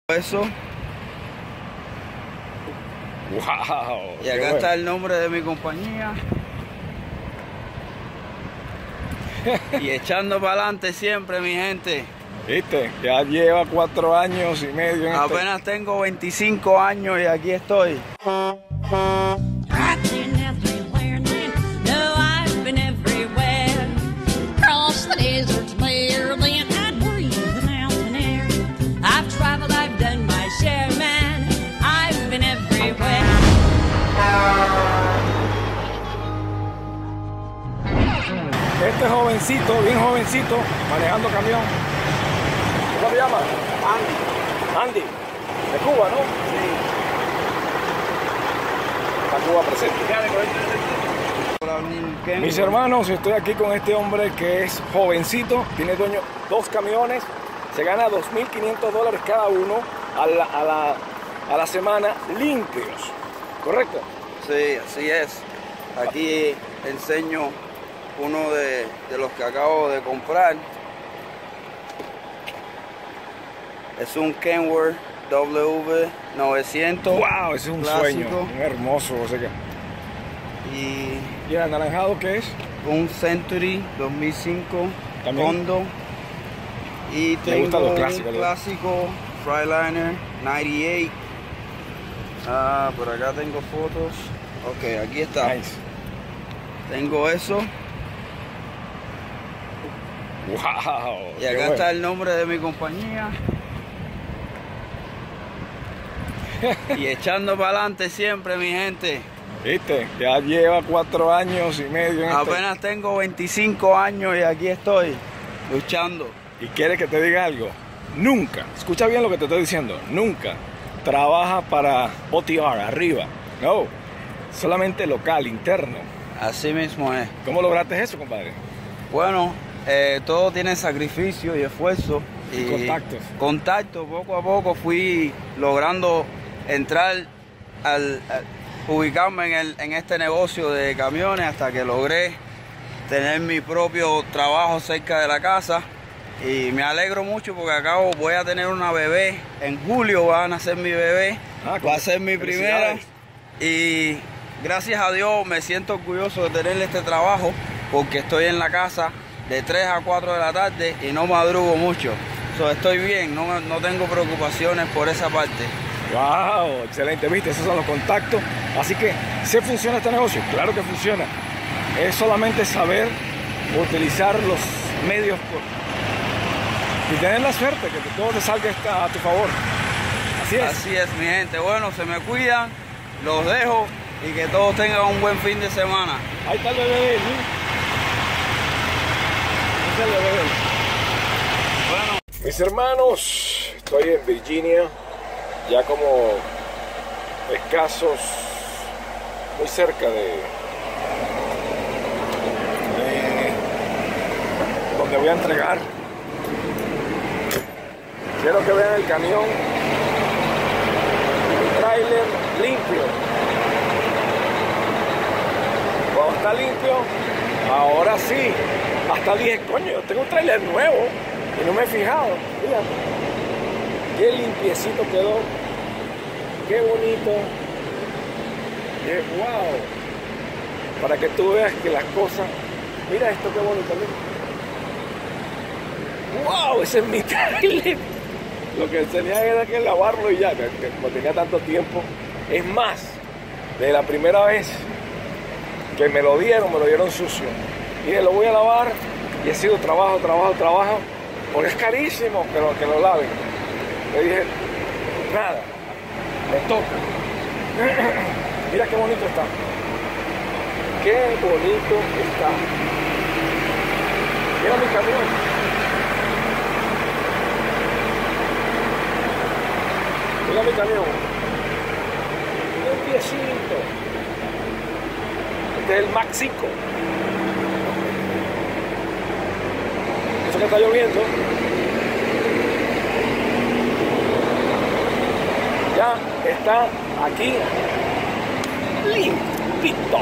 Eso. Wow. Y acá está el nombre de mi compañía. Y echando para adelante siempre, mi gente. ¿Viste? Ya lleva 4 años y medio en Apenas tengo 25 años y aquí estoy. Este jovencito, bien jovencito, manejando camión. ¿Cómo se llama? Andy. Andy, de Cuba, ¿no? Sí. La Cuba presente. Mis hermanos, estoy aquí con este hombre que es jovencito, tiene dueño 2 camiones, se gana $2.500 cada uno a la semana limpios, ¿correcto? Sí, así es. Aquí enseño uno de los que acabo de comprar. Es un Kenworth W900. ¡Wow! Ese es un clásico. sueño, un hermoso. O sea que... ¿Y el anaranjado qué es? Un Century 2005 ¿También? Hondo. Y tengo los un clásicos, clásico Freightliner 98. Por acá tengo fotos. Ok, aquí está. Nice. Tengo eso. ¡Wow! Y acá está el nombre de mi compañía. Y echando para adelante siempre, mi gente. ¿Viste? Ya lleva 4 años y medio en Apenas tengo 25 años y aquí estoy luchando. ¿Y quieres que te diga algo? Nunca, escucha bien lo que te estoy diciendo, nunca trabaja para OTR, arriba. No, solamente local, interno. Así mismo es. ¿Cómo lograste eso, compadre? Bueno, todo tiene sacrificio y esfuerzo. Y contactos. Contacto, poco a poco fui logrando entrar ubicarme en este negocio de camiones hasta que logré tener mi propio trabajo cerca de la casa. Y me alegro mucho porque acabo, voy a tener una bebé. En julio va a nacer mi bebé. Va a ser mi primera. Y gracias a Dios me siento orgulloso de tener este trabajo porque estoy en la casa de 3 a 4 de la tarde y no madrugo mucho. Estoy bien, no tengo preocupaciones por esa parte. ¡Wow! Excelente, ¿viste? Esos son los contactos. Así que, ¿sí funciona este negocio? Claro que funciona. Es solamente saber utilizar los medios y tener la suerte que todo te salga a tu favor. Así es. Así es, mi gente. Bueno, se me cuidan, los dejo y que todos tengan un buen fin de semana. Ahí está el bebé, ¿sí? Ese es el bebé. Bueno. Mis hermanos, estoy en Virginia, ya como escasos, muy cerca de donde voy a entregar. Quiero que vean el camión, el tráiler limpio. Cuando está limpio, ahora sí, hasta dije, coño, yo tengo un tráiler nuevo y no me he fijado. Fíjate, qué limpiecito quedó, qué bonito, qué wow. Para que tú veas que las cosas, mira esto, qué bonito, mira. Wow, ese es mi tráiler. Lo que tenía era que lavarlo y ya, que no tenía tanto tiempo. Es más, de la primera vez que me lo dieron sucio. Y lo voy a lavar y ha sido trabajo, porque es carísimo que lo laven. Le dije, nada, me toca. Mira qué bonito está. Qué bonito está. Mira mi camión. Mira mi camión. Un piecito. Este es el Max 5. Eso que está lloviendo. Ya está aquí limpito.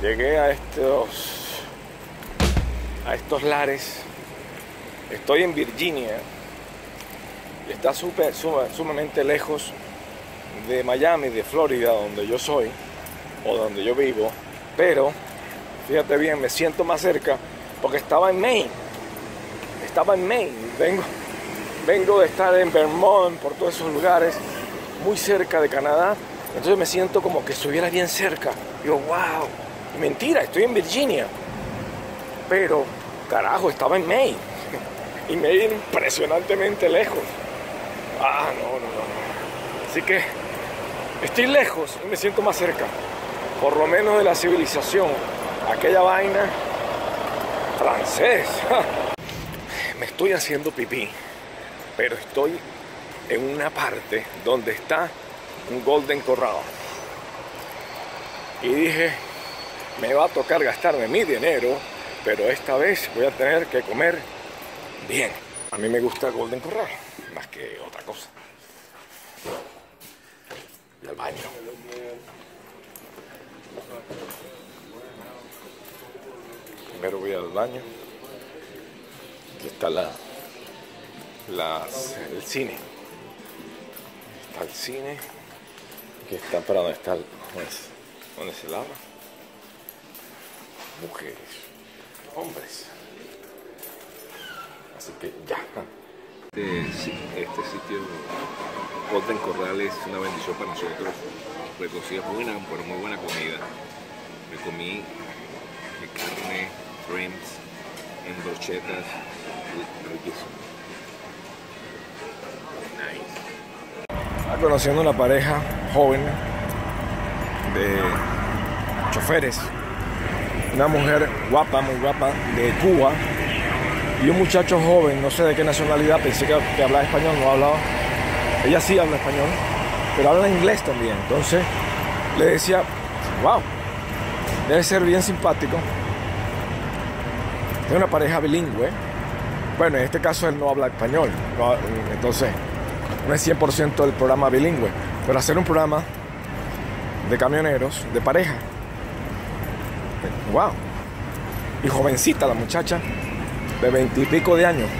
llegué a estos lares. Estoy en Virginia y está sumamente lejos de Miami, de Florida, donde yo soy o donde yo vivo, pero fíjate bien, me siento más cerca porque estaba en Maine. Vengo de estar en Vermont, por todos esos lugares, muy cerca de Canadá. Entonces me siento como que estuviera bien cerca. Digo, wow, mentira, estoy en Virginia. Pero, carajo, estaba en Maine. Y Maine impresionantemente lejos. No. Así que estoy lejos y me siento más cerca. Por lo menos de la civilización. Aquella vaina francés. Me estoy haciendo pipí. Pero estoy en una parte donde está un Golden Corral. Y dije, me va a tocar gastarme mi dinero, pero esta vez voy a tener que comer bien. A mí me gusta Golden Corral, más que otra cosa. Y al baño. Primero voy al baño. Aquí está el cine. Está el cine. Aquí está para donde está donde se lava. Mujeres, hombres. Así que ya. Este sitio Golden Corral es una bendición para nosotros. Pues consigues muy buena comida. Me comí carne, shrimps, en brochetas, riquísimo. Nice. Estaba conociendo una pareja joven de choferes, una mujer guapa, muy guapa, de Cuba, y un muchacho joven, no sé de qué nacionalidad, pensé que hablaba español, no hablaba. Ella sí habla español, pero habla inglés también. Entonces le decía, wow, debe ser bien simpático. Es una pareja bilingüe. Bueno, en este caso él no habla español, entonces no es 100% del programa bilingüe, pero hacer un programa de camioneros, de pareja. Wow. Y jovencita la muchacha, de 20 y pico de años.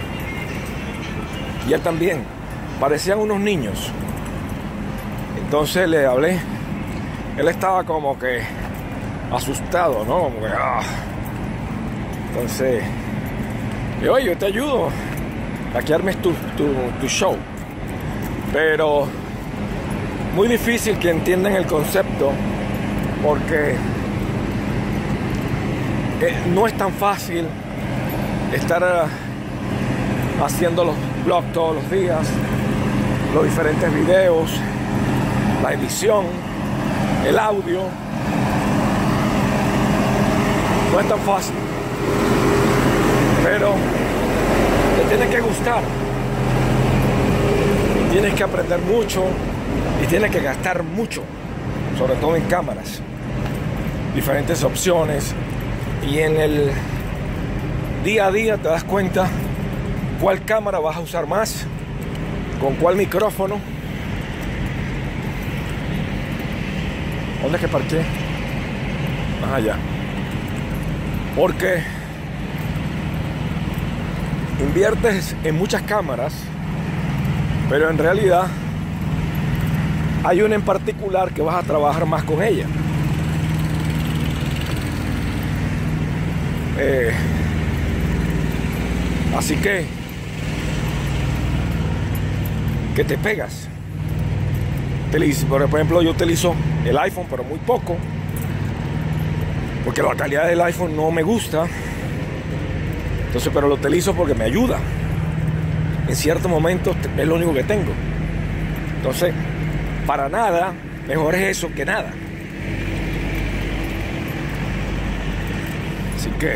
Y él también. Parecían unos niños. Entonces le hablé. Él estaba como que asustado, ¿no? Como que, Entonces, oye, yo te ayudo a que armes tu show. Pero muy difícil que entiendan el concepto, porque no es tan fácil estar haciendo los vlogs todos los días, los diferentes videos, la edición, el audio. No es tan fácil, pero te tiene que gustar, tienes que aprender mucho y tienes que gastar mucho, sobre todo en cámaras, diferentes opciones, y en el día a día te das cuenta cuál cámara vas a usar más, con cuál micrófono. ¿Dónde es que parqué? Allá. Porque inviertes en muchas cámaras, pero en realidad hay una en particular que vas a trabajar más con ella. Así que te pegas. Por ejemplo, yo utilizo el iPhone, pero muy poco, porque la calidad del iPhone no me gusta. Entonces, pero lo utilizo porque me ayuda. En ciertos momentos es lo único que tengo. Entonces, para nada, mejor es eso que nada. Así que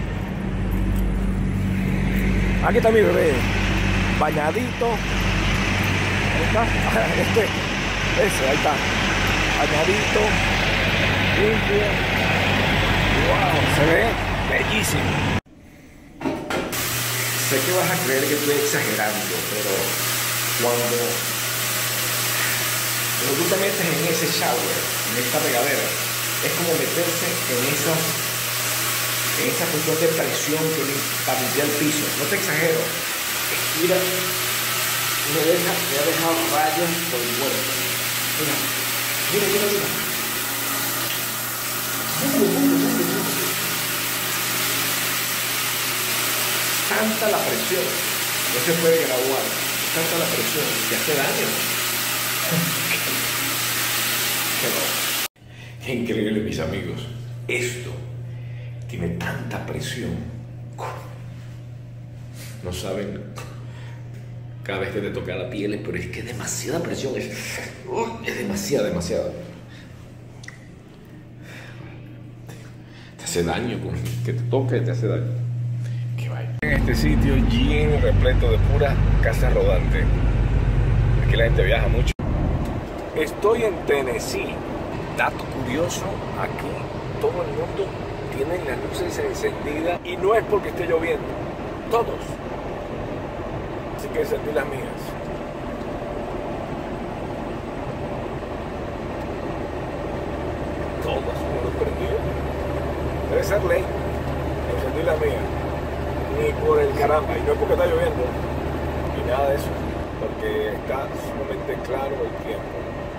aquí está mi bebé, bañadito. Ahí está, ese, ahí está, bañadito, limpio. Wow, se ve bellísimo. Sé que vas a creer que estoy exagerando, pero cuando tú te metes en ese shower, en esta regadera, Es como meterse en esa cuestión de presión para limpiar el piso. No te exagero. Mira, me ha dejado rayas por el cuerpo. Mira, mira, mira, mira. Tanta la presión, no se puede graduar. Tanta la presión, que hace daño. Qué increíble, mis amigos. Esto tiene tanta presión. No saben cada vez que te toca la piel, pero es que es demasiada presión. Es demasiada. Te hace daño, que te toque te hace daño. Qué vaina. En este sitio lleno, repleto de pura casa rodante. Aquí la gente viaja mucho. Estoy en Tennessee. Dato curioso, aquí todo el mundo tiene las luces encendidas y no es porque esté lloviendo. Todos. Así que encendí las mías. Todas me lo prendió. Debe ser ley. Encendí la mía. Ni por el caramba. Y no es porque está lloviendo. Ni nada de eso. Porque está sumamente claro el tiempo.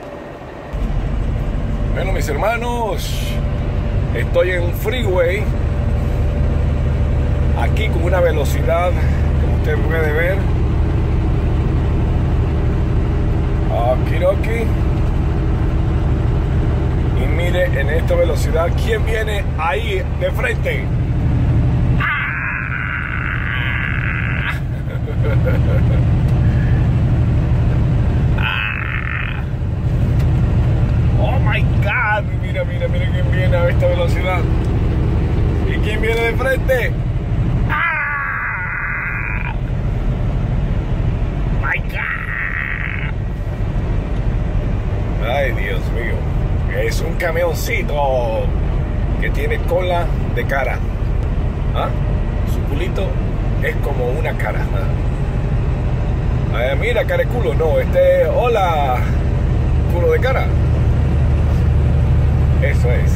Bueno, mis hermanos, estoy en un freeway. Aquí con una velocidad, como usted puede ver. Aquí. Y mire en esta velocidad, ¿quién viene ahí de frente? Oh my God, mira quién viene a esta velocidad. ¿Y quién viene de frente? My God. Ay, Dios mío. Es un camioncito que tiene cola de cara. ¿Ah? Su culito es como una cara. Ay, mira, cara de culo. No, hola, culo de cara. Eso es.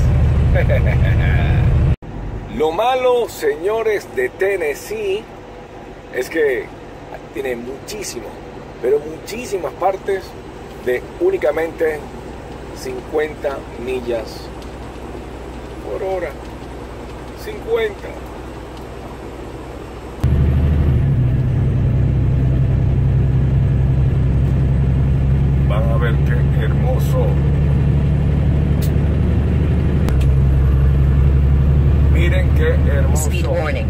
Lo malo, señores de Tennessee, es que tiene muchísimas, pero muchísimas partes de únicamente 50 millas por hora. 50. Van a ver qué hermoso. Miren qué hermoso. Speed warning.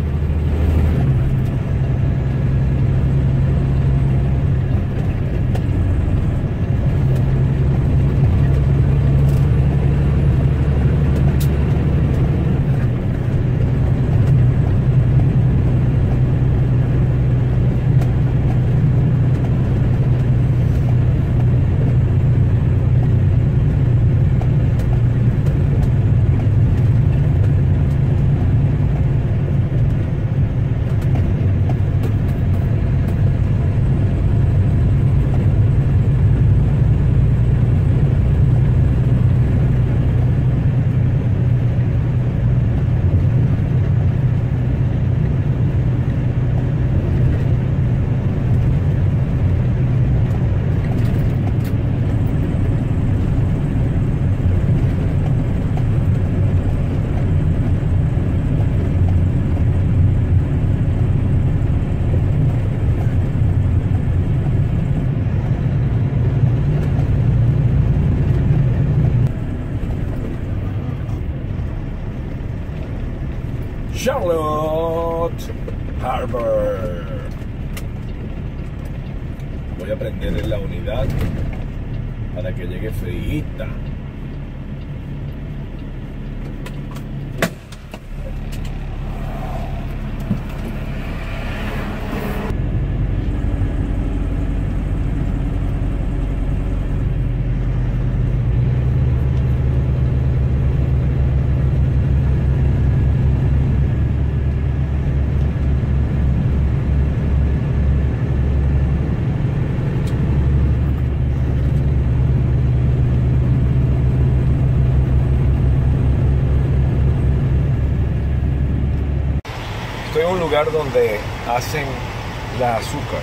Charlotte Harbor. Voy a prender en la unidad para que llegue fríita. en un lugar donde hacen la azúcar.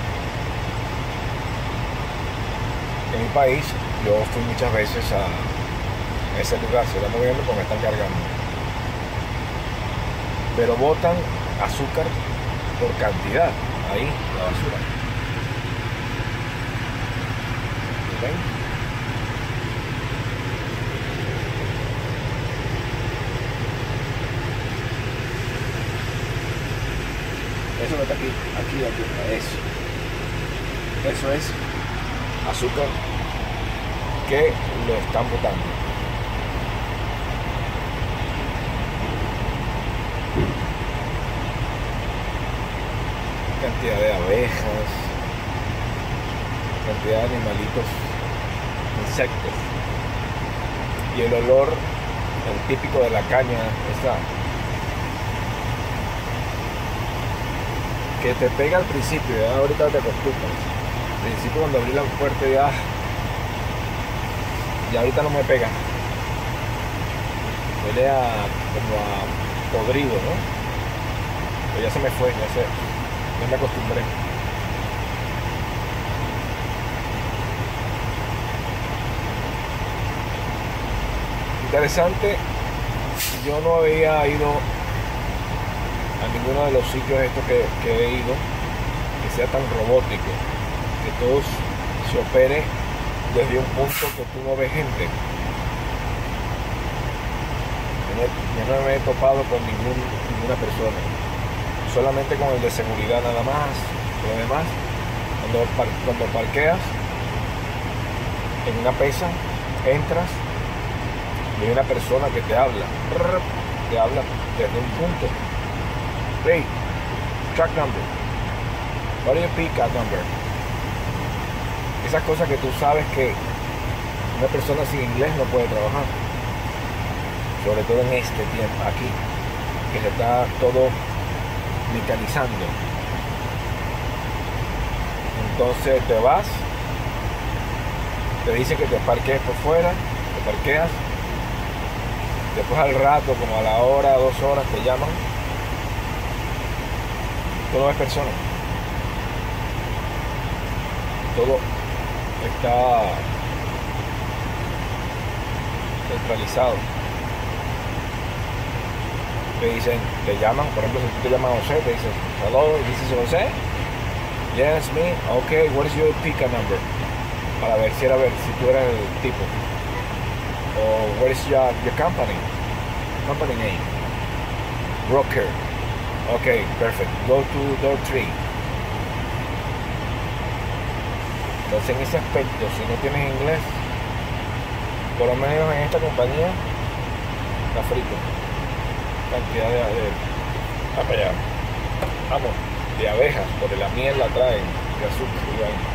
En mi país, yo fui muchas veces a ese lugar, se está moviendo porque me están cargando. Pero botan azúcar por cantidad, ahí, la basura. ¿Ven? Eso no está aquí, eso es azúcar que lo están botando. Cantidad de abejas, cantidad de animalitos, insectos, y el olor, el típico de la caña, esa que te pega al principio, ya ahorita te acostumbras. Al principio cuando abrí la puerta ya ahorita no me pega. Huele como a podrido, ¿no? Pero ya se me fue, ya me acostumbré. Interesante, yo no había ido a ninguno de los sitios estos que he ido que sea tan robótico, que todo se opere desde un punto que tú no ves gente. Yo no me he topado con ninguna persona, solamente con el de seguridad nada más. Lo demás, cuando parqueas en una pesa, entras y hay una persona que te habla desde un punto. Hey, truck number. What do you pick up number? Esas cosas que tú sabes que una persona sin inglés no puede trabajar. Sobre todo en este tiempo aquí, que se está todo mecanizando. Entonces te vas, te dice que te parquees por fuera, te parqueas. Después al rato, como a la hora, 2 horas, te llaman. Todo es persona. Todo está centralizado. Te dicen, te llaman, por ejemplo, si tú te llamas José, te dicen, hello, this is José. Yes, me. Okay, what is your pickup number? Para ver si tú eras el tipo. O what is your company name? Broker. Okay, perfect. Go to door 3. Entonces en ese aspecto, si no tienes inglés, por lo menos en esta compañía, está frito. Cantidad de abejas, porque la miel la traen, de azúcar y vaina.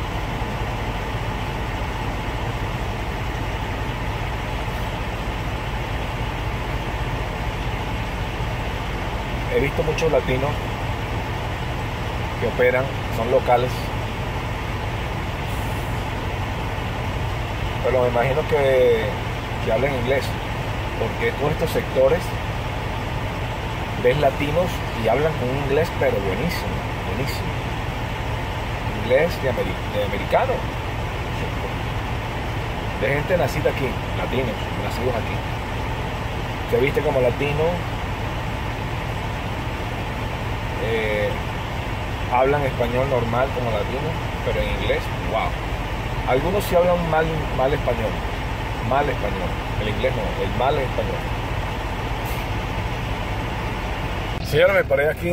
He visto muchos latinos que operan, son locales, pero me imagino que hablan inglés, porque todos estos sectores ves latinos y hablan con un inglés pero buenísimo, buenísimo. Inglés de americano, de gente nacida aquí, latinos, nacidos aquí. Se viste como latino, hablan español normal como latino, pero en inglés, wow. Algunos sí hablan mal español, el inglés no, el mal español. Señora, me paré aquí.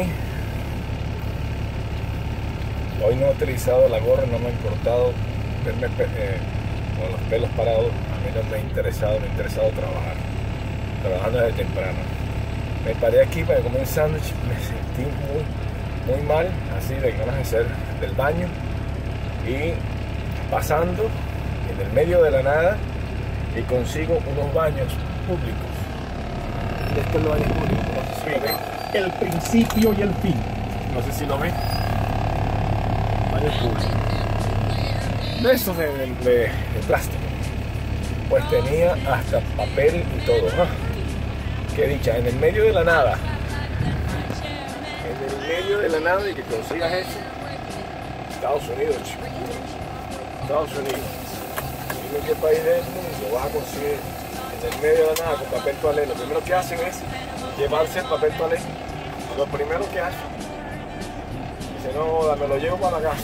Hoy no he utilizado la gorra, no me ha importado verme con los pelos parados. A mí no me ha interesado trabajar, trabajando desde temprano. Me paré aquí para comer un sándwich, me sentí muy mal, así de ganas de hacer del baño, y pasando en el medio de la nada y consigo unos baños públicos. Este es el baño público, no sé si lo ven. El principio y el fin. No sé si lo ven. Baños públicos. De esos de plástico. Pues tenía hasta papel y todo. Qué dicha, en el medio de la nada. en el medio de la nada y que consigas eso. Estados Unidos, chico. Estados Unidos. Dime qué país del mundo vas a conseguir en el medio de la nada con papel toalé. Lo primero que hacen es llevarse el papel toalé. Lo primero que hacen. Dice, no, me lo llevo para la casa.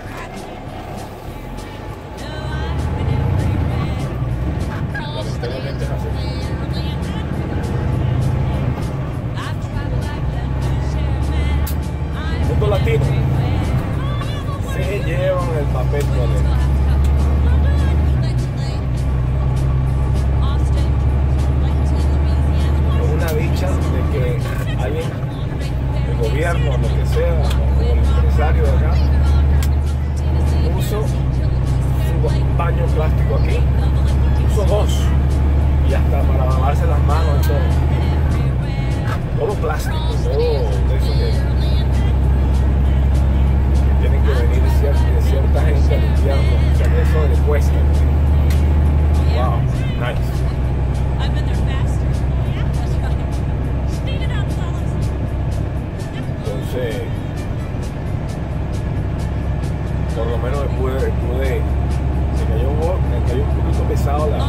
Lamentablemente es así. Mundo latino se llevan el papel toalé. Es una dicha de que alguien, el gobierno, lo que sea, o el empresario de acá, puso un baño plástico aquí, puso dos, y hasta para lavarse las manos y todo plástico, todo de eso que tienen que venir de cierta gente a limpiarlo, o sea que eso le cuesta. Wow, nice. Entonces, por lo menos pude me cayó un poquito pesado la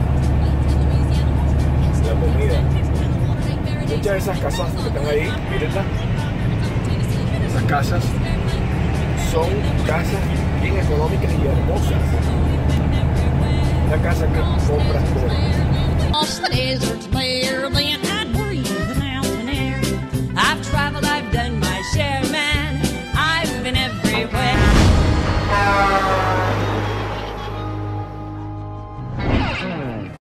comida. Muchas de esas casas que están ahí, mírenla, esas casas son casas bien económicas y hermosas. Una casa que compras por